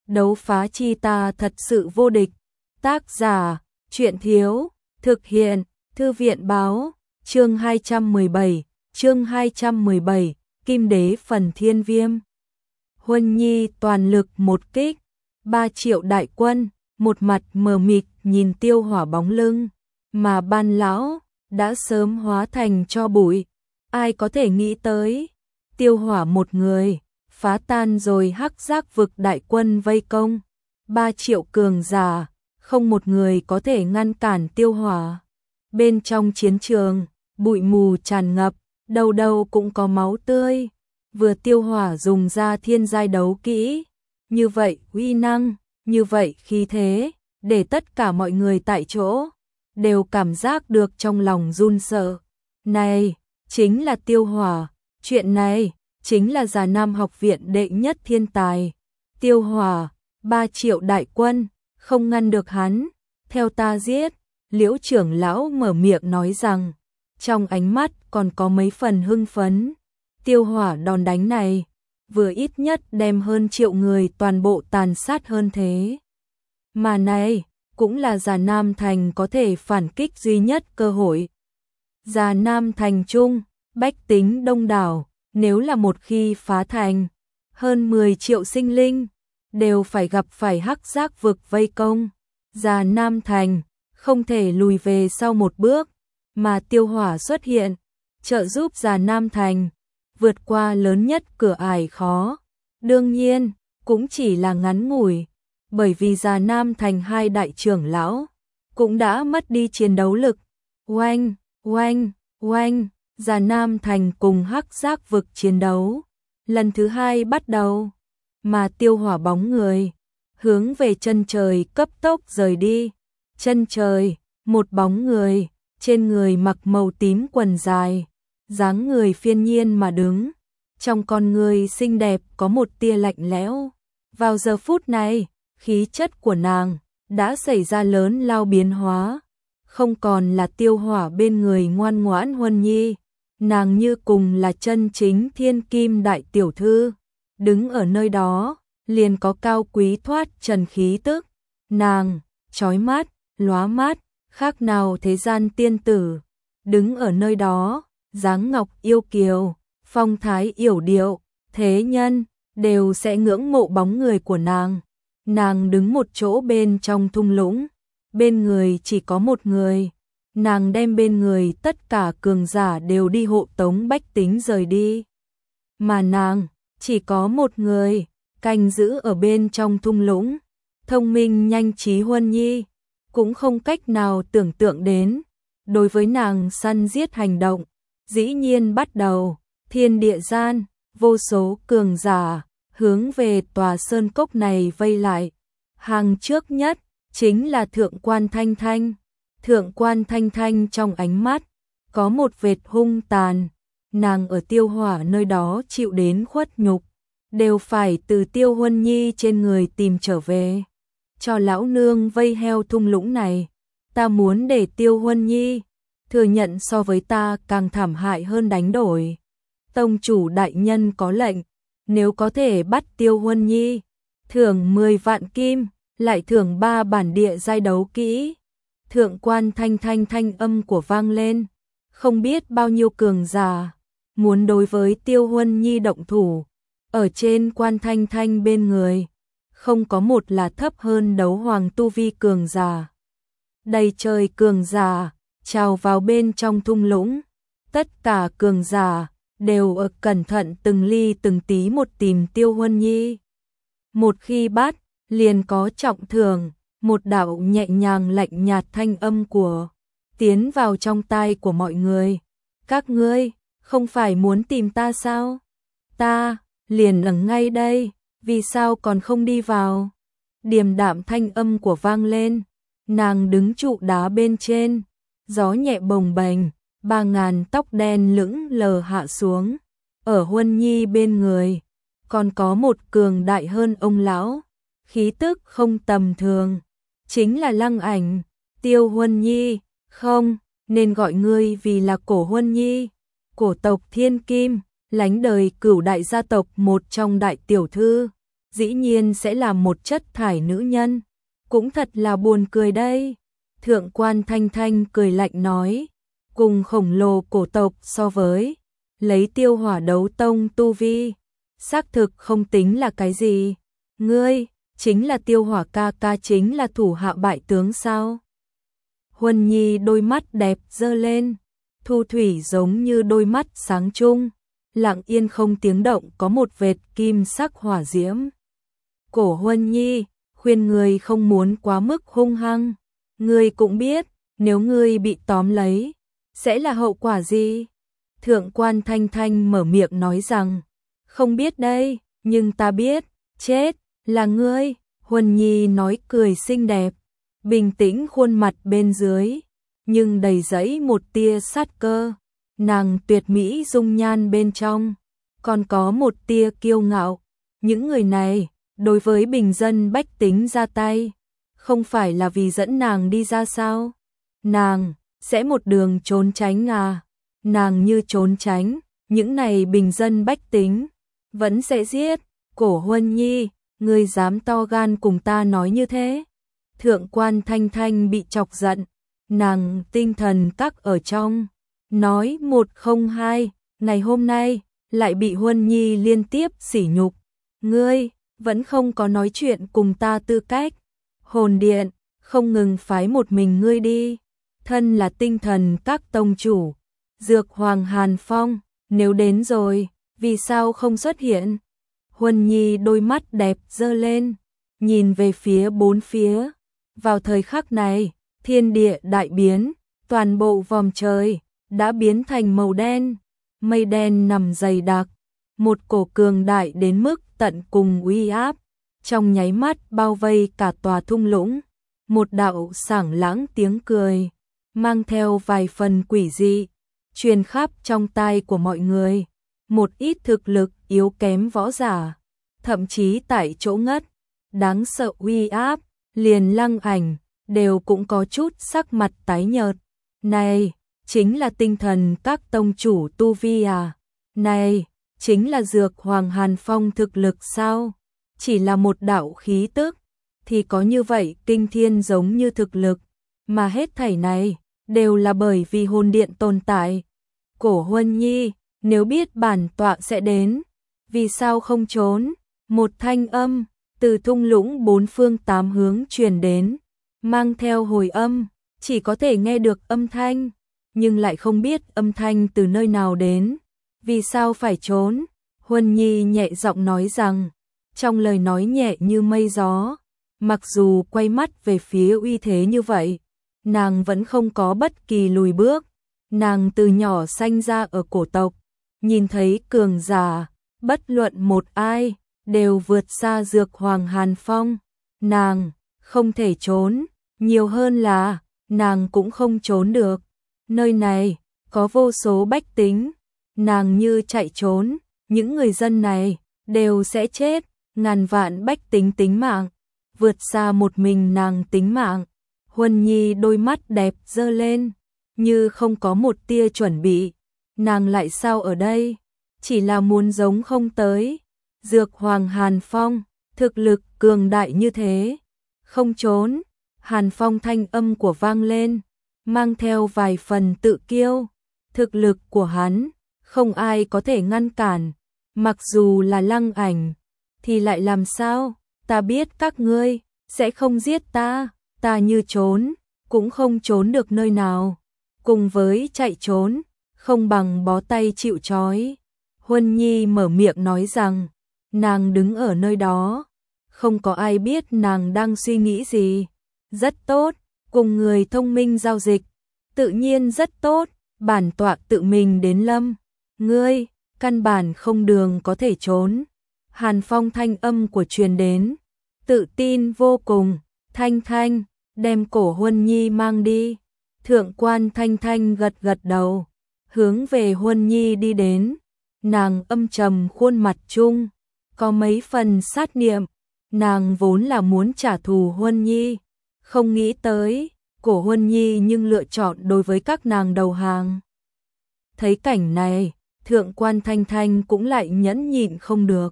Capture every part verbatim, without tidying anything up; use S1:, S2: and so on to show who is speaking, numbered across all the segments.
S1: đấu phá chi ta thật sự vô địch. Tác giả, truyện thiếu, thực hiện, thư viện báo, chương hai trăm mười bảy, chương hai trăm mười bảy, Kim Đế phần Thiên Viêm. Huân Nhi toàn lực một kích, ba triệu đại quân, một mặt mờ mịt nhìn Tiêu Hỏa bóng lưng, mà Ban lão đã sớm hóa thành tro bụi. Ai có thể nghĩ tới, Tiêu Hỏa một người phá tan rồi Hắc Giác vực đại quân vây công, ba triệu cường giả, không một người có thể ngăn cản Tiêu Hỏa. Bên trong chiến trường, bụi mù tràn ngập, đầu đầu cũng có máu tươi. Vừa Tiêu Hỏa dùng ra thiên giai đấu kỹ, như vậy uy năng, như vậy khí thế, để tất cả mọi người tại chỗ đều cảm giác được trong lòng run sợ. Này, chính là Tiêu Hỏa, chuyện này chính là Già Nam học viện đệ nhất thiên tài. Tiêu Hỏa, ba triệu đại quân, không ngăn được hắn, theo ta giết. Liễu trưởng lão mở miệng nói rằng, trong ánh mắt còn có mấy phần hưng phấn. Tiêu Hỏa đòn đánh này, vừa ít nhất đem hơn triệu người toàn bộ tàn sát hơn thế. Mà này, cũng là Già Nam Thành có thể phản kích duy nhất cơ hội. Già Nam Thành trung, bách tính đông đảo, nếu là một khi phá thành, hơn mười triệu sinh linh, đều phải gặp phải Hắc Giác vực vây công. Già Nam Thành, không thể lùi về sau một bước, mà Tiêu Hỏa xuất hiện, trợ giúp Già Nam Thành vượt qua lớn nhất cửa ải khó. Đương nhiên, cũng chỉ là ngắn ngủi, bởi vì Già Nam Thành hai đại trưởng lão cũng đã mất đi chiến đấu lực. Oanh, oanh, oanh, Già Nam Thành cùng Hắc Giác vực chiến đấu lần thứ hai bắt đầu, mà Tiêu Hỏa bóng người hướng về chân trời cấp tốc rời đi. Chân trời, một bóng người, trên người mặc màu tím quần dài, dáng người phiên nhiên mà đứng, trong con người xinh đẹp có một tia lạnh lẽo. Vào giờ phút này, khí chất của nàng đã xảy ra lớn lao biến hóa, không còn là Tiêu Hỏa bên người ngoan ngoãn Huân Nhi, nàng như cùng là chân chính thiên kim đại tiểu thư, đứng ở nơi đó, liền có cao quý thoát trần khí tức. Nàng, chói mắt, lóa mắt, khác nào thế gian tiên tử, đứng ở nơi đó, dáng ngọc yêu kiều, phong thái yểu điệu, thế nhân đều sẽ ngưỡng mộ bóng người của nàng. Nàng đứng một chỗ bên trong thung lũng, bên người chỉ có một người, nàng đem bên người tất cả cường giả đều đi hộ tống bách tính rời đi, mà nàng chỉ có một người canh giữ ở bên trong thung lũng. Thông minh nhanh trí Huân Nhi cũng không cách nào tưởng tượng đến, đối với nàng săn giết hành động dĩ nhiên bắt đầu. Thiên địa gian, vô số cường giả hướng về tòa sơn cốc này vây lại. Hàng trước nhất chính là Thượng quan Thanh Thanh. Thượng quan Thanh Thanh trong ánh mắt có một vệt hung tàn, nàng ở Tiêu Hỏa nơi đó chịu đến khuất nhục, đều phải từ Tiêu Huân Nhi trên người tìm trở về. Cho lão nương vây heo thung lũng này, ta muốn để Tiêu Huân Nhi thừa nhận so với ta càng thảm hại hơn đánh đổi. Tông chủ đại nhân có lệnh, nếu có thể bắt Tiêu Huân Nhi, thưởng mười vạn kim, lại thưởng ba bản địa giai đấu kỹ. Thượng quan Thanh Thanh thanh âm của vang lên, không biết bao nhiêu cường giả muốn đối với Tiêu Huân Nhi động thủ. Ở trên quan Thanh Thanh bên người, không có một là thấp hơn đấu hoàng tu vi cường giả. Đầy trời cường giả trào vào bên trong thung lũng, tất cả cường giả đều ở cẩn thận từng ly từng tí một tìm Tiêu Huân Nhi. Một khi bắt, liền có trọng thưởng. Một đạo nhẹ nhàng lạnh nhạt thanh âm của tiến vào trong tai của mọi người. Các ngươi không phải muốn tìm ta sao? Ta liền ở ngay đây, vì sao còn không đi vào? Điềm đạm thanh âm của vang lên, nàng đứng trụ đá bên trên, gió nhẹ bồng bềnh, ba ngàn tóc đen lững lờ hạ xuống. Ở Huân Nhi bên người, còn có một cường đại hơn ông lão, khí tức không tầm thường, chính là Lăng Ảnh. Tiêu Huân Nhi, không, nên gọi ngươi vì là Cổ Huân Nhi, cổ tộc Thiên Kim, lánh đời cửu đại gia tộc một trong đại tiểu thư. dĩ nhiên sẽ là một chất thải nữ nhân, cũng thật là buồn cười đây. Thượng quan Thanh Thanh cười lạnh nói, cùng khổng lồ cổ tộc so với, lấy Tiêu Hỏa đấu tông tu vi, xác thực không tính là cái gì. Ngươi, chính là Tiêu Hỏa ca ca, chính là thủ hạ bại tướng sao? Huân Nhi đôi mắt đẹp dơ lên, thu thủy giống như đôi mắt sáng trung, lặng yên không tiếng động có một vệt kim sắc hỏa diễm. Cổ Huân Nhi, khuyên ngươi không muốn quá mức hung hăng, ngươi cũng biết, nếu ngươi bị tóm lấy, sẽ là hậu quả gì? Thượng quan Thanh Thanh mở miệng nói rằng, không biết đây, nhưng ta biết, chết, là ngươi. Huân Nhi nói cười xinh đẹp, bình tĩnh khuôn mặt bên dưới, nhưng đầy dẫy một tia sát cơ. Nàng tuyệt mỹ dung nhan bên trong, còn có một tia kiêu ngạo. Những người này, đối với bình dân bách tính ra tay, không phải là vì dẫn nàng đi ra sao? Nàng sẽ một đường trốn tránh à? Nàng như trốn tránh, những này bình dân bách tính vẫn sẽ giết. Cổ Huân Nhi, ngươi dám to gan cùng ta nói như thế? Thượng quan Thanh Thanh bị chọc giận, nàng tinh thần các ở trong, nói một không hai, ngày hôm nay lại bị Huân Nhi liên tiếp sỉ nhục. Ngươi vẫn không có nói chuyện cùng ta tư cách. Hồn điện không ngừng phái một mình ngươi đi, thân là tinh thần các tông chủ, Dược Hoàng Hàn Phong, nếu đến rồi, vì sao không xuất hiện? Huân Nhi đôi mắt đẹp dơ lên, nhìn về phía bốn phía. Vào thời khắc này, thiên địa đại biến, toàn bộ vòm trời đã biến thành màu đen, mây đen nằm dày đặc, một cổ cường đại đến mức tận cùng uy áp, trong nháy mắt bao vây cả tòa thung lũng. Một đạo sảng lãng tiếng cười, mang theo vài phần quỷ dị, truyền khắp trong tai của mọi người. Một ít thực lực yếu kém võ giả, thậm chí tại chỗ ngất, đáng sợ uy áp, liền Lăng Ảnh đều cũng có chút sắc mặt tái nhợt. Này, chính là tinh thần các tông chủ tu vi à? Này, chính là Dược Hoàng Hàn Phong thực lực sao? Chỉ là một đạo khí tức, thì có như vậy kinh thiên giống như thực lực, mà hết thảy này đều là bởi vì hồn điện tồn tại. Cổ Huân Nhi, nếu biết bản tọa sẽ đến, vì sao không trốn? Một thanh âm từ thung lũng bốn phương tám hướng truyền đến, mang theo hồi âm, chỉ có thể nghe được âm thanh, nhưng lại không biết âm thanh từ nơi nào đến. Vì sao phải trốn? Huân Nhi nhẹ giọng nói rằng, trong lời nói nhẹ như mây gió. Mặc dù quay mắt về phía uy thế như vậy, nàng vẫn không có bất kỳ lùi bước. Nàng từ nhỏ sanh ra ở cổ tộc, nhìn thấy cường giả, bất luận một ai, đều vượt xa Dược Hoàng Hàn Phong. Nàng không thể trốn, nhiều hơn là nàng cũng không trốn được. Nơi này có vô số bách tính, nàng như chạy trốn, những người dân này đều sẽ chết. Ngàn vạn bách tính tính mạng, vượt xa một mình nàng tính mạng. Huân Nhi đôi mắt đẹp dơ lên, như không có một tia chuẩn bị. Nàng lại sao ở đây? Chỉ là muốn giống không tới. Dược Hoàng Hàn Phong, thực lực cường đại như thế, không trốn. Hàn Phong thanh âm của vang lên, mang theo vài phần tự kiêu. Thực lực của hắn, không ai có thể ngăn cản. Mặc dù là Lăng Ảnh, thì lại làm sao? Ta biết các ngươi sẽ không giết ta, ta như trốn, cũng không trốn được nơi nào. Cùng với chạy trốn, không bằng bó tay chịu trói. Huân Nhi mở miệng nói rằng, nàng đứng ở nơi đó, không có ai biết nàng đang suy nghĩ gì. Rất tốt, cùng người thông minh giao dịch, tự nhiên rất tốt. Bản tọa tự mình đến lâm, ngươi căn bản không đường có thể trốn. Hàn Phong thanh âm của truyền đến, tự tin vô cùng. Thanh Thanh, đem cổ Huân Nhi mang đi. Thượng quan Thanh Thanh gật gật đầu, hướng về Huân Nhi đi đến. Nàng âm trầm khuôn mặt chung, có mấy phần sát niệm. Nàng vốn là muốn trả thù Huân Nhi, không nghĩ tới cổ Huân Nhi nhưng lựa chọn đối với các nàng đầu hàng. Thấy cảnh này, Thượng quan Thanh Thanh cũng lại nhẫn nhịn không được,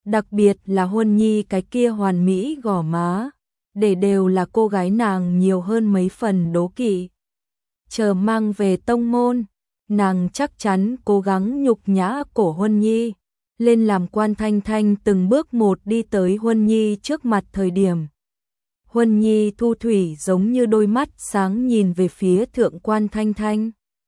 S1: đặc biệt là Huân Nhi cái kia hoàn mỹ gò má, để đều là cô gái nàng nhiều hơn mấy phần đố kỵ. Chờ mang về tông môn, nàng chắc chắn cố gắng nhục nhã cổ Huân Nhi, lên làm quan Thanh Thanh từng bước một đi tới Huân Nhi trước mặt thời điểm. Huân Nhi thu thủy giống như đôi mắt sáng nhìn về phía thượng quan Thanh Thanh.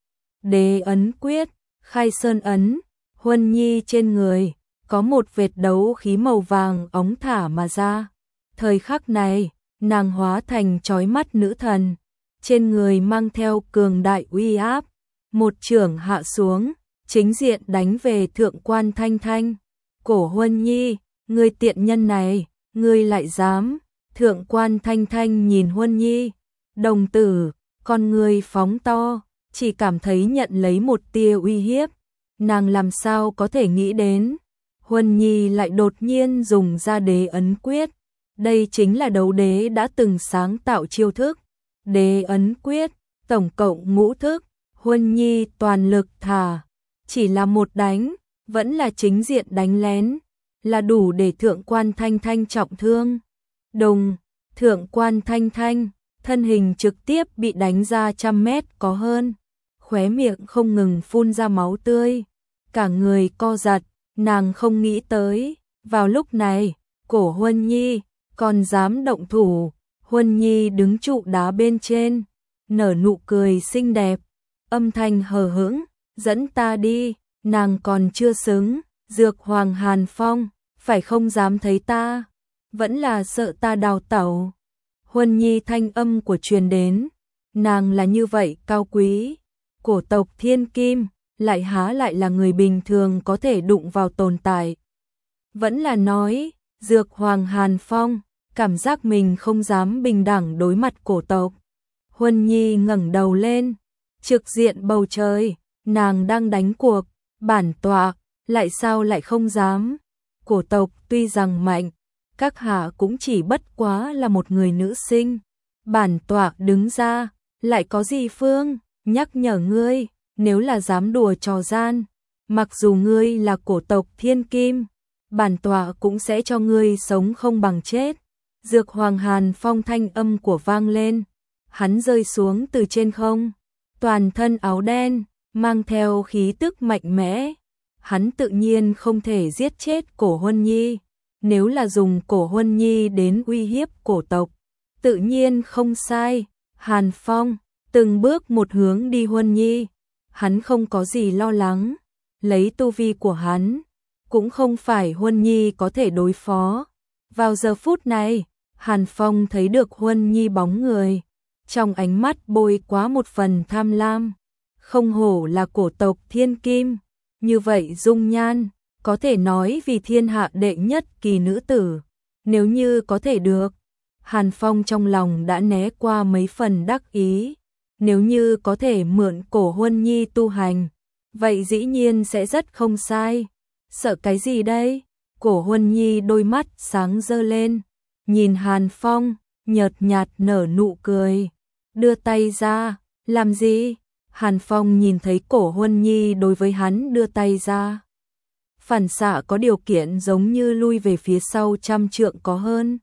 S1: Đế ấn quyết, khai sơn ấn, Huân Nhi trên người, có một vệt đấu khí màu vàng óng thả mà ra. Thời khắc này, nàng hóa thành chói mắt nữ thần, trên người mang theo cường đại uy áp, một chưởng hạ xuống, chính diện đánh về thượng quan Thanh Thanh. Cổ Huân Nhi, ngươi tiện nhân này, ngươi lại dám. Thượng quan Thanh Thanh nhìn Huân Nhi, đồng tử, con người phóng to, chỉ cảm thấy nhận lấy một tia uy hiếp. Nàng làm sao có thể nghĩ đến, Huân Nhi lại đột nhiên dùng ra đế ấn quyết. Đây chính là đấu đế đã từng sáng tạo chiêu thức. Đế ấn quyết, tổng cộng ngũ thức, Huân Nhi toàn lực thả. Chỉ là một đánh, vẫn là chính diện đánh lén, là đủ để thượng quan Thanh Thanh trọng thương. Đồng, thượng quan Thanh Thanh, thân hình trực tiếp bị đánh ra trăm mét có hơn, khóe miệng không ngừng phun ra máu tươi, cả người co giật, nàng không nghĩ tới, vào lúc này, cổ Huân Nhi, còn dám động thủ. Huân Nhi đứng trụ đá bên trên, nở nụ cười xinh đẹp, âm thanh hờ hững, dẫn ta đi, nàng còn chưa xứng, Dược Hoàng Hàn Phong, phải không dám thấy ta, vẫn là sợ ta đào tẩu. Huân Nhi thanh âm của truyền đến, nàng là như vậy cao quý, cổ tộc thiên kim, lại há lại là người bình thường có thể đụng vào tồn tại. Vẫn là nói, Dược Hoàng Hàn Phong, cảm giác mình không dám bình đẳng đối mặt cổ tộc. Huân Nhi ngẩng đầu lên, trực diện bầu trời, nàng đang đánh cuộc, bản tọa, lại sao lại không dám. Cổ tộc tuy rằng mạnh, các hạ cũng chỉ bất quá là một người nữ sinh. Bản tọa đứng ra, lại có gì phương, nhắc nhở ngươi, nếu là dám đùa trò gian, mặc dù ngươi là cổ tộc thiên kim, bản tọa cũng sẽ cho ngươi sống không bằng chết. Dược Hoàng Hàn Phong thanh âm của vang lên, hắn rơi xuống từ trên không, toàn thân áo đen, mang theo khí tức mạnh mẽ. Hắn tự nhiên không thể giết chết cổ Huân Nhi, nếu là dùng cổ Huân Nhi đến uy hiếp cổ tộc, tự nhiên không sai. Hàn Phong, từng bước một hướng đi Huân Nhi, hắn không có gì lo lắng, lấy tu vi của hắn, cũng không phải Huân Nhi có thể đối phó. Vào giờ phút này, Hàn Phong thấy được Huân Nhi bóng người, trong ánh mắt bôi quá một phần tham lam, không hổ là cổ tộc thiên kim, như vậy dung nhan, có thể nói vì thiên hạ đệ nhất kỳ nữ tử, nếu như có thể được. Hàn Phong trong lòng đã né qua mấy phần đắc ý, nếu như có thể mượn cổ Huân Nhi tu hành, vậy dĩ nhiên sẽ rất không sai. Sợ cái gì đây? Cổ Huân Nhi đôi mắt sáng rơ lên, nhìn Hàn Phong, nhợt nhạt nở nụ cười, đưa tay ra, làm gì? Hàn Phong nhìn thấy cổ Huân Nhi đối với hắn đưa tay ra, phản xạ có điều kiện giống như lui về phía sau trăm trượng có hơn.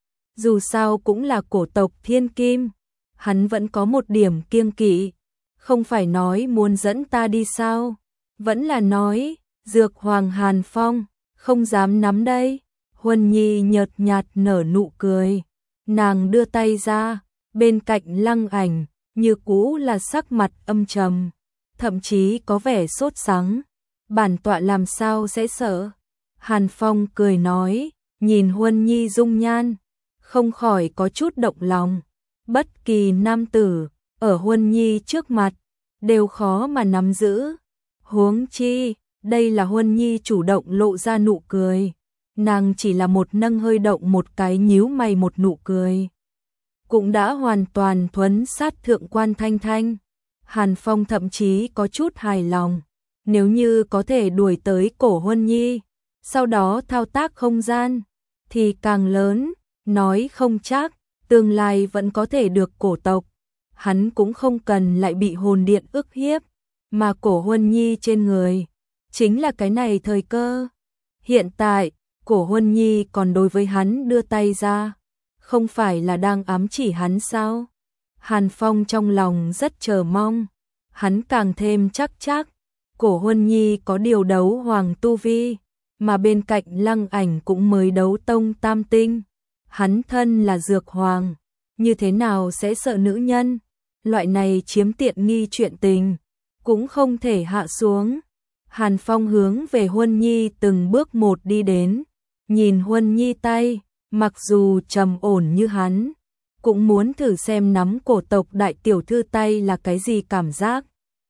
S1: Dù sao cũng là cổ tộc thiên kim, hắn vẫn có một điểm kiêng kỵ, không phải nói muốn dẫn ta đi sao, vẫn là nói, Dược Hoàng Hàn Phong, không dám nắm đây. Huân Nhi nhợt nhạt nở nụ cười, nàng đưa tay ra, bên cạnh Lăng Ảnh, như cũ là sắc mặt âm trầm, thậm chí có vẻ sốt sắng. Bản tọa làm sao sẽ sợ? Hàn Phong cười nói, nhìn Huân Nhi dung nhan, không khỏi có chút động lòng. Bất kỳ nam tử, ở Huân Nhi trước mặt, đều khó mà nắm giữ. Huống chi, đây là Huân Nhi chủ động lộ ra nụ cười. Nàng chỉ là một nâng hơi động một cái nhíu mày một nụ cười, cũng đã hoàn toàn thuấn sát thượng quan Thanh Thanh. Hàn Phong thậm chí có chút hài lòng, nếu như có thể đuổi tới cổ Huân Nhi, sau đó thao tác không gian, thì càng lớn, nói không chắc, tương lai vẫn có thể được cổ tộc. Hắn cũng không cần lại bị hồn điện ức hiếp, mà cổ Huân Nhi trên người, chính là cái này thời cơ. Hiện tại, Cổ Huân Nhi còn đối với hắn đưa tay ra, không phải là đang ám chỉ hắn sao? Hàn Phong trong lòng rất chờ mong, hắn càng thêm chắc chắc, Cổ Huân Nhi có điều đấu hoàng tu vi, mà bên cạnh Lăng Ảnh cũng mới đấu tông tam tinh, hắn thân là dược hoàng, như thế nào sẽ sợ nữ nhân? Loại này chiếm tiện nghi chuyện tình, cũng không thể hạ xuống. Hàn Phong hướng về Huân Nhi từng bước một đi đến, nhìn Huân Nhi tay, mặc dù trầm ổn như hắn, cũng muốn thử xem nắm cổ tộc đại tiểu thư tay là cái gì cảm giác.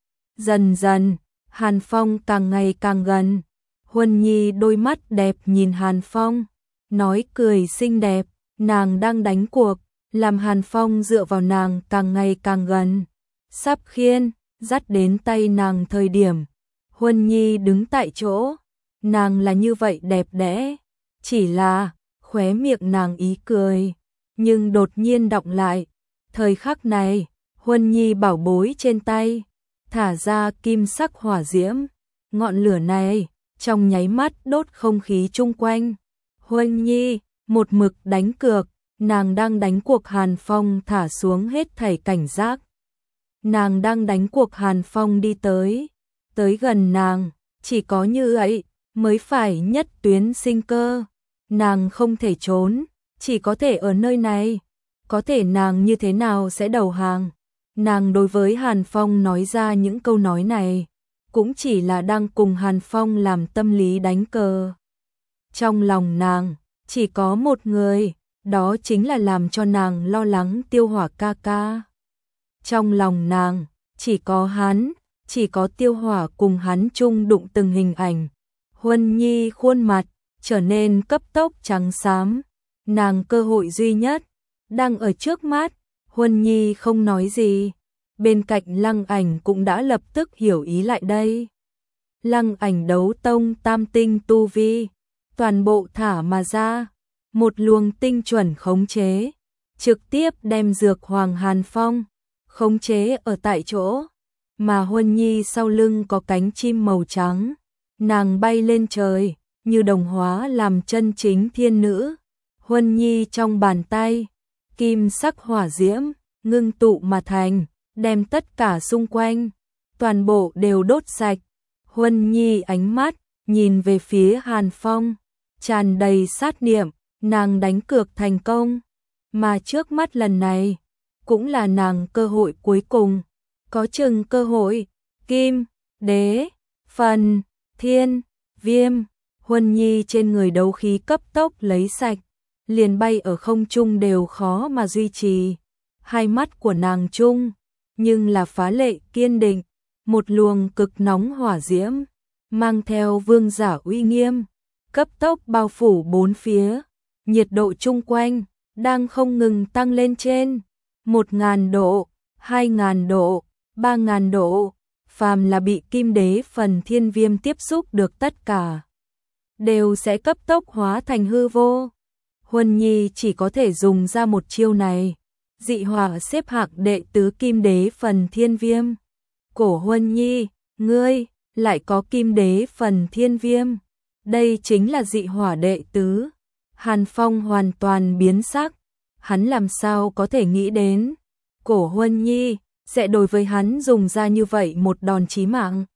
S1: Dần dần, Hàn Phong càng ngày càng gần, Huân Nhi đôi mắt đẹp nhìn Hàn Phong, nói cười xinh đẹp, nàng đang đánh cuộc, làm Hàn Phong dựa vào nàng càng ngày càng gần. Sắp khiên, dắt đến tay nàng thời điểm, Huân Nhi đứng tại chỗ, nàng là như vậy đẹp đẽ, chỉ là khóe miệng nàng ý cười, nhưng đột nhiên đọng lại. Thời khắc này, Huân Nhi bảo bối trên tay, thả ra kim sắc hỏa diễm, ngọn lửa này trong nháy mắt đốt không khí chung quanh. Huân Nhi một mực đánh cược, nàng đang đánh cuộc Hàn Phong thả xuống hết thảy cảnh giác. Nàng đang đánh cuộc Hàn Phong đi tới, tới gần nàng, chỉ có như vậy mới phải nhất tuyến sinh cơ. Nàng không thể trốn, chỉ có thể ở nơi này. Có thể nàng như thế nào sẽ đầu hàng? Nàng đối với Hàn Phong nói ra những câu nói này, cũng chỉ là đang cùng Hàn Phong làm tâm lý đánh cờ. Trong lòng nàng, chỉ có một người, đó chính là làm cho nàng lo lắng Tiêu Hỏa ca ca. Trong lòng nàng, chỉ có hắn, chỉ có Tiêu Hỏa cùng hắn chung đụng từng hình ảnh. Huân Nhi khuôn mặt trở nên cấp tốc trắng xám, nàng cơ hội duy nhất đang ở trước mắt. Huân Nhi không nói gì, bên cạnh Lăng Ảnh cũng đã lập tức hiểu ý lại đây. Lăng Ảnh đấu tông tam tinh tu vi, toàn bộ thả mà ra, một luồng tinh chuẩn khống chế, trực tiếp đem dược hoàng Hàn Phong khống chế ở tại chỗ. Mà Huân Nhi sau lưng có cánh chim màu trắng, nàng bay lên trời, như đồng hóa làm chân chính thiên nữ. Huân Nhi trong bàn tay, kim sắc hỏa diễm ngưng tụ mà thành, đem tất cả xung quanh toàn bộ đều đốt sạch. Huân Nhi ánh mắt nhìn về phía Hàn Phong, tràn đầy sát niệm, nàng đánh cược thành công, mà trước mắt lần này cũng là nàng cơ hội cuối cùng, có chừng cơ hội. Kim Đế Phần Thiên Viêm, Huân Nhi trên người đấu khí cấp tốc lấy sạch, liền bay ở không trung đều khó mà duy trì. Hai mắt của nàng chung, nhưng là phá lệ kiên định, một luồng cực nóng hỏa diễm, mang theo vương giả uy nghiêm, cấp tốc bao phủ bốn phía, nhiệt độ chung quanh đang không ngừng tăng lên trên một ngàn độ, hai ngàn độ, ba ngàn độ, phàm là bị Kim Đế Phần Thiên Viêm tiếp xúc được tất cả đều sẽ cấp tốc hóa thành hư vô. Huân Nhi chỉ có thể dùng ra một chiêu này, dị hỏa xếp hạng đệ tứ Kim Đế Phần Thiên Viêm. Cổ Huân Nhi, ngươi lại có Kim Đế Phần Thiên Viêm, đây chính là dị hỏa đệ tứ. Hàn Phong hoàn toàn biến sắc, hắn làm sao có thể nghĩ đến Cổ Huân Nhi sẽ đối với hắn dùng ra như vậy một đòn chí mạng.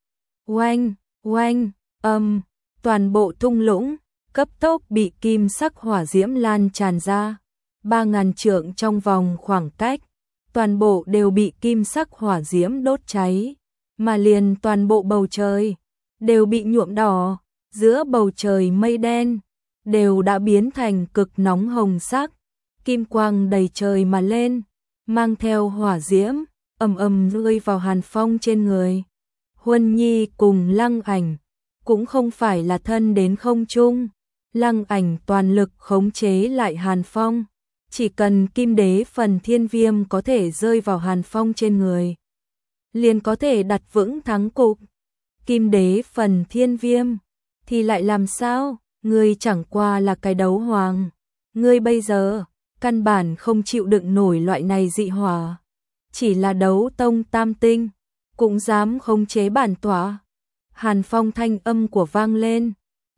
S1: Oanh, oanh, âm, toàn bộ thung lũng cấp tốc bị kim sắc hỏa diễm lan tràn ra, ba ngàn trượng trong vòng khoảng cách, toàn bộ đều bị kim sắc hỏa diễm đốt cháy, mà liền toàn bộ bầu trời đều bị nhuộm đỏ, giữa bầu trời mây đen đều đã biến thành cực nóng hồng sắc, kim quang đầy trời mà lên, mang theo hỏa diễm, ầm ầm rơi vào Hàn Phong trên người. Huân Nhi cùng Lăng Ảnh cũng không phải là thân đến không trung, Lăng Ảnh toàn lực khống chế lại Hàn Phong, chỉ cần Kim Đế Phần Thiên Viêm có thể rơi vào Hàn Phong trên người, liền có thể đặt vững thắng cục. Kim Đế Phần Thiên Viêm thì lại làm sao? Ngươi chẳng qua là cái đấu hoàng, ngươi bây giờ căn bản không chịu đựng nổi loại này dị hỏa, chỉ là đấu tông tam tinh cũng dám khống chế bản tỏa. Hàn Phong thanh âm của vang lên,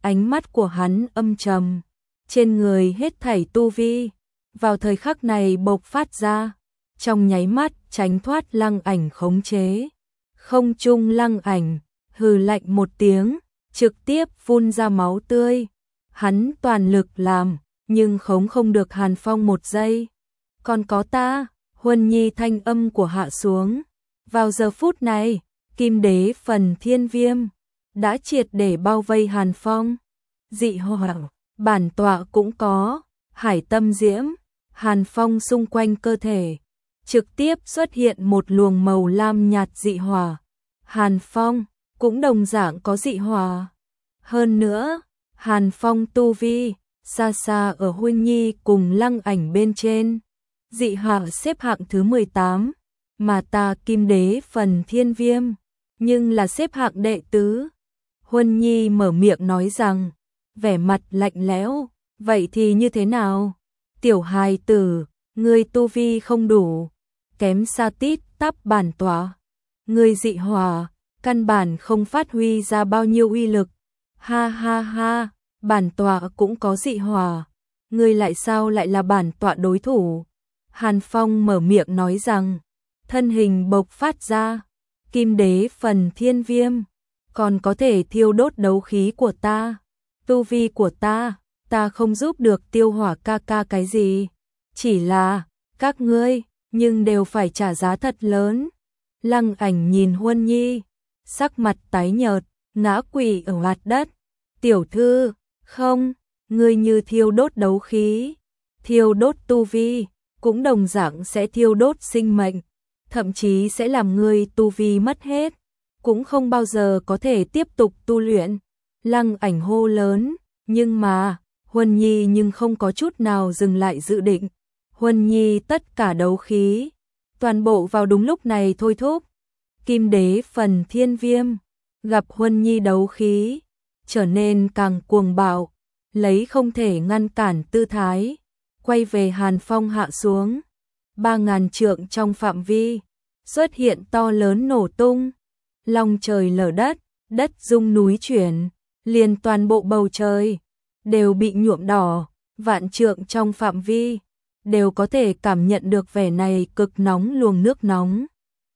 S1: ánh mắt của hắn âm trầm, trên người hết thảy tu vi, vào thời khắc này bộc phát ra, trong nháy mắt tránh thoát Lăng Ảnh khống chế. Không trung Lăng Ảnh hừ lạnh một tiếng, trực tiếp phun ra máu tươi. Hắn toàn lực làm, nhưng khống không được Hàn Phong một giây. Còn có ta, Huân Nhi thanh âm của hạ xuống. Vào giờ phút này, Kim Đế phần Thiên Viêm đã triệt để bao vây Hàn Phong. Dị hỏa, bản tọa cũng có, Hải Tâm Diễm, Hàn Phong xung quanh cơ thể, trực tiếp xuất hiện một luồng màu lam nhạt dị hỏa. Hàn Phong cũng đồng dạng có dị hỏa. Hơn nữa, Hàn Phong tu vi xa xa ở Huân Nhi cùng Lăng Ảnh bên trên. Dị hỏa xếp hạng thứ mười tám, mà ta Kim Đế phần Thiên Viêm nhưng là xếp hạng đệ tứ. Huân Nhi mở miệng nói rằng, vẻ mặt lạnh lẽo, vậy thì như thế nào? Tiểu hài tử, ngươi tu vi không đủ, kém xa tít tắp bản tọa. Ngươi dị hỏa, căn bản không phát huy ra bao nhiêu uy lực. Ha ha ha, bản tọa cũng có dị hỏa, ngươi lại sao lại là bản tọa đối thủ? Hàn Phong mở miệng nói rằng, thân hình bộc phát ra, Kim Đế phần Thiên Viêm, còn có thể thiêu đốt đấu khí của ta. Tu vi của ta, ta không giúp được Tiêu Hỏa ca ca cái gì, chỉ là các ngươi, nhưng đều phải trả giá thật lớn. Lăng Ảnh nhìn Huân Nhi, sắc mặt tái nhợt, ngã quỵ ở mặt đất. Tiểu thư, không, ngươi như thiêu đốt đấu khí, thiêu đốt tu vi, cũng đồng dạng sẽ thiêu đốt sinh mệnh, thậm chí sẽ làm ngươi tu vi mất hết, cũng không bao giờ có thể tiếp tục tu luyện. Lăng Ảnh hô lớn, nhưng mà, Huân Nhi nhưng không có chút nào dừng lại dự định. Huân Nhi tất cả đấu khí, toàn bộ vào đúng lúc này thôi thúc. Kim Đế phần Thiên Viêm, gặp Huân Nhi đấu khí, trở nên càng cuồng bạo, lấy không thể ngăn cản tư thái, quay về Hàn Phong hạ xuống. Ba ngàn trượng trong phạm vi, xuất hiện to lớn nổ tung, long trời lở đất, đất rung núi chuyển, liền toàn bộ bầu trời đều bị nhuộm đỏ, vạn trượng trong phạm vi đều có thể cảm nhận được vẻ này cực nóng luồng nước nóng.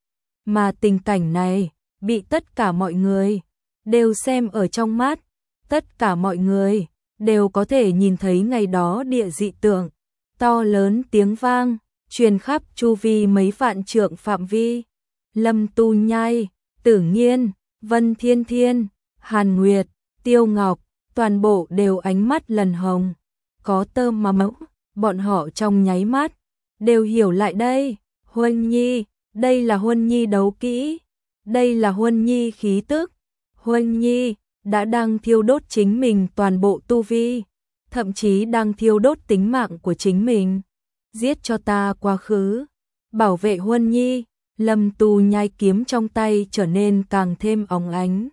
S1: Mà tình cảnh này bị tất cả mọi người đều xem ở trong mắt, tất cả mọi người đều có thể nhìn thấy ngày đó địa dị tượng, to lớn tiếng vang truyền khắp chu vi mấy vạn trượng phạm vi. Lâm Tu Nhai, Tử Nghiên, Vân Thiên Thiên, Hàn Nguyệt, Tiêu Ngọc, toàn bộ đều ánh mắt lần hồng, có tơ mà mẫu, bọn họ trong nháy mắt đều hiểu lại đây. Huân Nhi, đây là Huân Nhi đấu kỹ, đây là Huân Nhi khí tức. Huân Nhi đã đang thiêu đốt chính mình toàn bộ tu vi, thậm chí đang thiêu đốt tính mạng của chính mình. Giết cho ta quá khứ, bảo vệ Huân Nhi. Lâm Tu Nhai kiếm trong tay trở nên càng thêm óng ánh.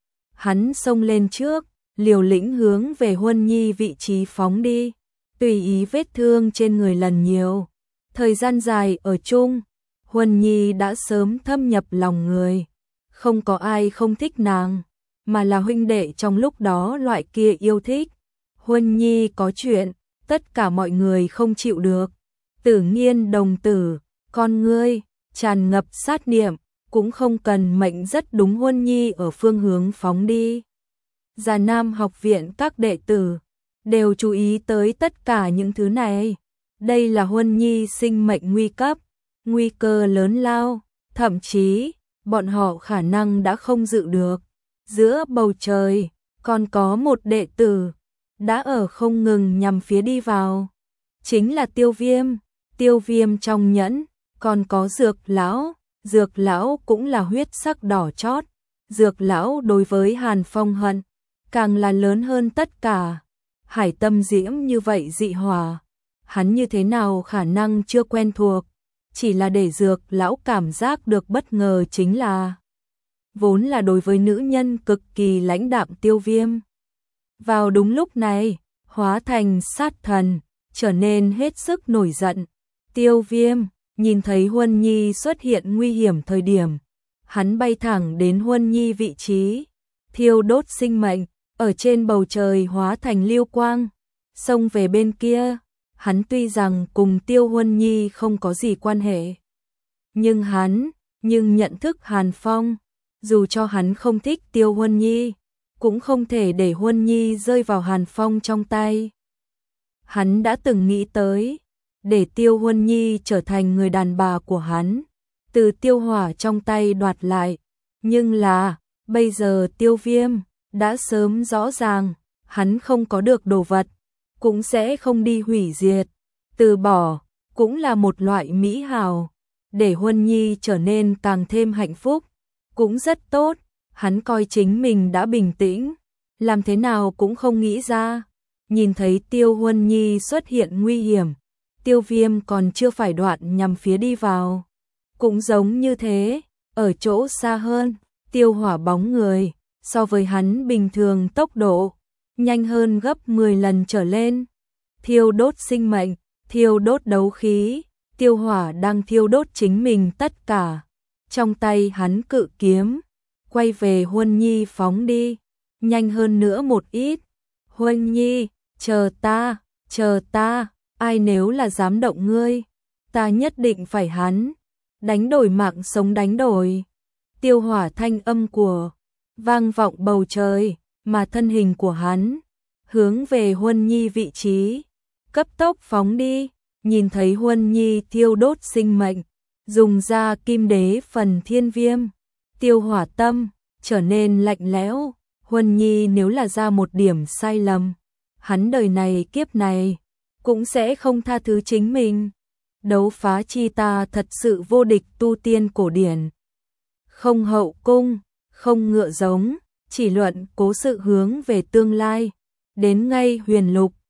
S1: Hắn xông lên trước, liều lĩnh hướng về Huân Nhi vị trí phóng đi, tùy ý vết thương trên người lần nhiều. Thời gian dài ở chung, Huân Nhi đã sớm thâm nhập lòng người, không có ai không thích nàng, mà là huynh đệ trong lúc đó loại kia yêu thích. Huân Nhi có chuyện, tất cả mọi người không chịu được. Tử Nghiên đồng tử, con ngươi tràn ngập sát niệm, cũng không cần mệnh rất đúng Huân Nhi ở phương hướng phóng đi. Già Nam học viện các đệ tử đều chú ý tới tất cả những thứ này. Đây là Huân Nhi sinh mệnh nguy cấp, nguy cơ lớn lao, thậm chí bọn họ khả năng đã không dự được. Giữa bầu trời còn có một đệ tử đã ở không ngừng nhằm phía đi vào, chính là Tiêu Viêm. Tiêu Viêm trong nhẫn còn có Dược lão, Dược lão cũng là huyết sắc đỏ chót. Dược lão đối với Hàn Phong hận càng là lớn hơn tất cả. Hải Tâm Diễm như vậy dị hỏa, hắn như thế nào khả năng chưa quen thuộc. Chỉ là để Dược lão cảm giác được bất ngờ chính là vốn là đối với nữ nhân cực kỳ lãnh đạm Tiêu Viêm, vào đúng lúc này hóa thành sát thần, trở nên hết sức nổi giận. Tiêu Viêm nhìn thấy Huân Nhi xuất hiện nguy hiểm thời điểm, hắn bay thẳng đến Huân Nhi vị trí, thiêu đốt sinh mệnh, ở trên bầu trời hóa thành lưu quang, xông về bên kia. Hắn tuy rằng cùng Tiêu Huân Nhi không có gì quan hệ, nhưng hắn, nhưng nhận thức Hàn Phong, dù cho hắn không thích Tiêu Huân Nhi, cũng không thể để Huân Nhi rơi vào Hàn Phong trong tay. Hắn đã từng nghĩ tới, để Tiêu Huân Nhi trở thành người đàn bà của hắn, từ Tiêu Hỏa trong tay đoạt lại, nhưng là, bây giờ Tiêu Viêm đã sớm rõ ràng, hắn không có được đồ vật, cũng sẽ không đi hủy diệt, từ bỏ, cũng là một loại mỹ hào, để Huân Nhi trở nên càng thêm hạnh phúc, cũng rất tốt, hắn coi chính mình đã bình tĩnh, làm thế nào cũng không nghĩ ra, nhìn thấy Tiêu Huân Nhi xuất hiện nguy hiểm, Tiêu Viêm còn chưa phải đoạn nhằm phía đi vào, cũng giống như thế, ở chỗ xa hơn, Tiêu Hỏa bóng người, so với hắn bình thường tốc độ, nhanh hơn gấp mười lần trở lên, thiêu đốt sinh mệnh, thiêu đốt đấu khí, Tiêu Hỏa đang thiêu đốt chính mình tất cả, trong tay hắn cự kiếm, quay về Huân Nhi phóng đi, nhanh hơn nữa một ít, Huân Nhi, chờ ta, chờ ta, ai nếu là dám động ngươi, ta nhất định phải hắn, đánh đổi mạng sống đánh đổi, Tiêu Hỏa thanh âm của, vang vọng bầu trời, mà thân hình của hắn, hướng về Huân Nhi vị trí, cấp tốc phóng đi, nhìn thấy Huân Nhi thiêu đốt sinh mệnh, dùng ra kim đế phần thiên viêm, Tiêu Hỏa tâm, trở nên lạnh lẽo, Huân Nhi nếu là ra một điểm sai lầm, hắn đời này kiếp này, cũng sẽ không tha thứ chính mình. Đấu phá chi ta thật sự vô địch tu tiên cổ điển. Không hậu cung, không ngựa giống, chỉ luận cố sự hướng về tương lai, đến ngay huyền lục,